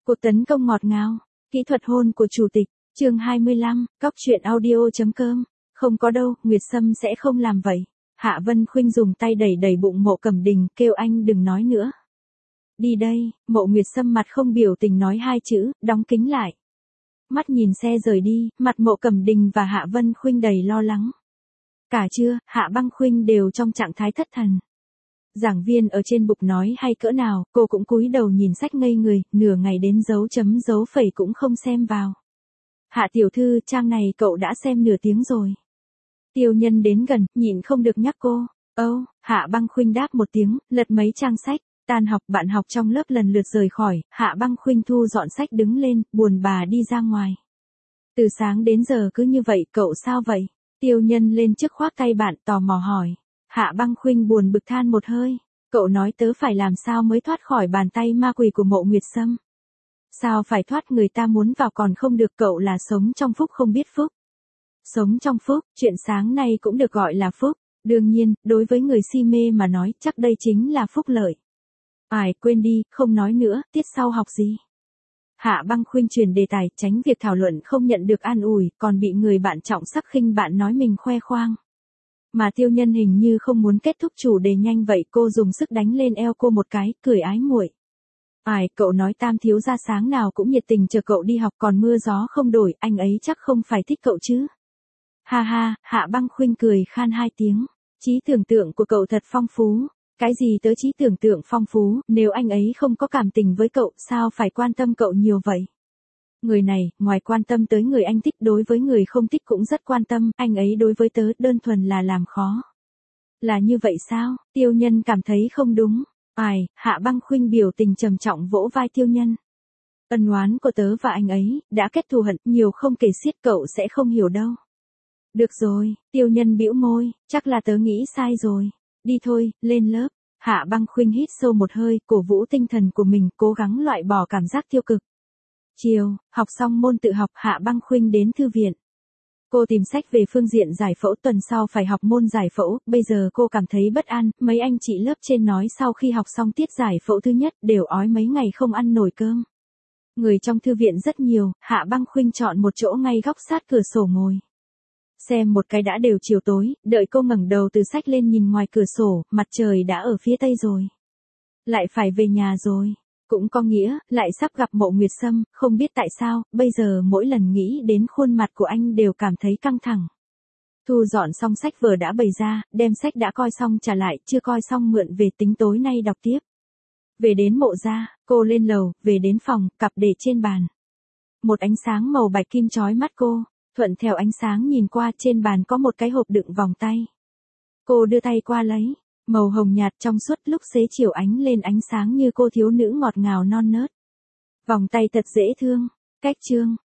Cuộc tấn công ngọt ngào, kỹ thuật hôn của chủ tịch, chương 25, cóc truyện audio.com. Không có đâu, Nguyệt Sâm sẽ không làm vậy. Hạ Vân Khuynh dùng tay đẩy đẩy bụng Mộ Cẩm Đình, kêu anh đừng nói nữa. Đi đây, Mộ Nguyệt Sâm mặt không biểu tình nói hai chữ, đóng kính lại. Mắt nhìn xe rời đi, mặt Mộ Cẩm Đình và Hạ Vân Khuynh đầy lo lắng. Cả trưa, Hạ Băng Khuynh đều trong trạng thái thất thần. Giảng viên ở trên bục nói hay cỡ nào, cô cũng cúi đầu nhìn sách ngây người, nửa ngày đến dấu chấm dấu phẩy cũng không xem vào. Hạ tiểu thư, trang này cậu đã xem nửa tiếng rồi. Tiêu Nhân đến gần, nhịn không được nhắc cô. Hạ Băng Khuynh đáp một tiếng, lật mấy trang sách. Tan học, bạn học trong lớp lần lượt rời khỏi, Hạ Băng Khuynh thu dọn sách đứng lên, buồn bà đi ra ngoài. Từ sáng đến giờ cứ như vậy, cậu sao vậy? Tiêu Nhân lên trước khoác tay bạn, tò mò hỏi. Hạ Băng Khuynh buồn bực than một hơi. Cậu nói tớ phải làm sao mới thoát khỏi bàn tay ma quỷ của Mộ Nguyệt Sâm? Sao phải thoát, người ta muốn vào còn không được, cậu là sống trong phúc không biết phúc. Sống trong phúc, chuyện sáng nay cũng được gọi là phúc. Đương nhiên, đối với người si mê mà nói, chắc đây chính là phúc lợi. Quên đi, không nói nữa, tiết sau học gì? Hạ Băng Khuynh chuyển đề tài, tránh việc thảo luận không nhận được an ủi, còn bị người bạn trọng sắc khinh bạn nói mình khoe khoang. Mà Tiêu Nhân hình như không muốn kết thúc chủ đề nhanh vậy, cô dùng sức đánh lên eo cô một cái, cười ái muội. Cậu nói Tam thiếu gia sáng nào cũng nhiệt tình chờ cậu đi học, còn mưa gió không đổi, anh ấy chắc không phải thích cậu chứ? Ha ha, Hạ Băng Khuynh cười khan hai tiếng. Trí tưởng tượng của cậu thật phong phú. Cái gì tới trí tưởng tượng phong phú, nếu anh ấy không có cảm tình với cậu, sao phải quan tâm cậu nhiều vậy? Người này, ngoài quan tâm tới người anh thích, đối với người không thích cũng rất quan tâm, anh ấy đối với tớ đơn thuần là làm khó. Là như vậy sao? Tiêu Nhân cảm thấy không đúng. Hạ Băng Khuynh biểu tình trầm trọng vỗ vai Tiêu Nhân. Ân oán của tớ và anh ấy, đã kết thù hận, nhiều không kể xiết, cậu sẽ không hiểu đâu. Được rồi, Tiêu Nhân bĩu môi, chắc là tớ nghĩ sai rồi. Đi thôi, lên lớp. Hạ Băng Khuynh hít sâu một hơi, cổ vũ tinh thần của mình, cố gắng loại bỏ cảm giác tiêu cực. Chiều, học xong môn tự học, Hạ Băng Khuynh đến thư viện. Cô tìm sách về phương diện giải phẫu, tuần sau phải học môn giải phẫu, bây giờ cô cảm thấy bất an, mấy anh chị lớp trên nói sau khi học xong tiết giải phẫu thứ nhất đều ói mấy ngày không ăn nổi cơm. Người trong thư viện rất nhiều, Hạ Băng Khuynh chọn một chỗ ngay góc sát cửa sổ ngồi. Xem một cái đã đều chiều tối, đợi cô ngẩng đầu từ sách lên nhìn ngoài cửa sổ, mặt trời đã ở phía tây rồi. Lại phải về nhà rồi. Cũng có nghĩa, lại sắp gặp Mộ Nguyệt Sâm, không biết tại sao, bây giờ mỗi lần nghĩ đến khuôn mặt của anh đều cảm thấy căng thẳng. Thu dọn xong sách vở đã bày ra, đem sách đã coi xong trả lại, chưa coi xong mượn về tính tối nay đọc tiếp. Về đến Mộ gia, cô lên lầu, về đến phòng, cặp để trên bàn. Một ánh sáng màu bạch kim chói mắt cô, thuận theo ánh sáng nhìn qua, trên bàn có một cái hộp đựng vòng tay. Cô đưa tay qua lấy. Màu hồng nhạt trong suốt, lúc xế chiều ánh lên ánh sáng như cô thiếu nữ ngọt ngào non nớt. Vòng tay thật dễ thương. Cách chương.